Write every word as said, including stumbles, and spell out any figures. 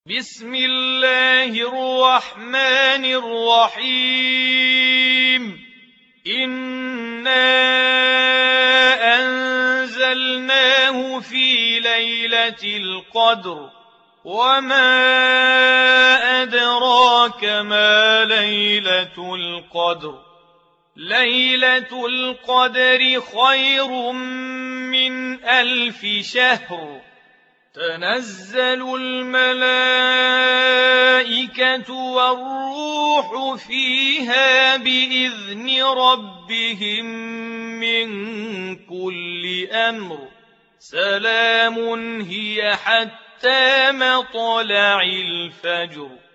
بسم الله الرحمن الرحيم إنا أنزلناه في ليلة القدر وما أدراك ما ليلة القدر ليلة القدر خير من ألف شهر تنزل الملائكة والروح فيها بإذن ربهم من كل أمر سلام هي حتى مطلع الفجر.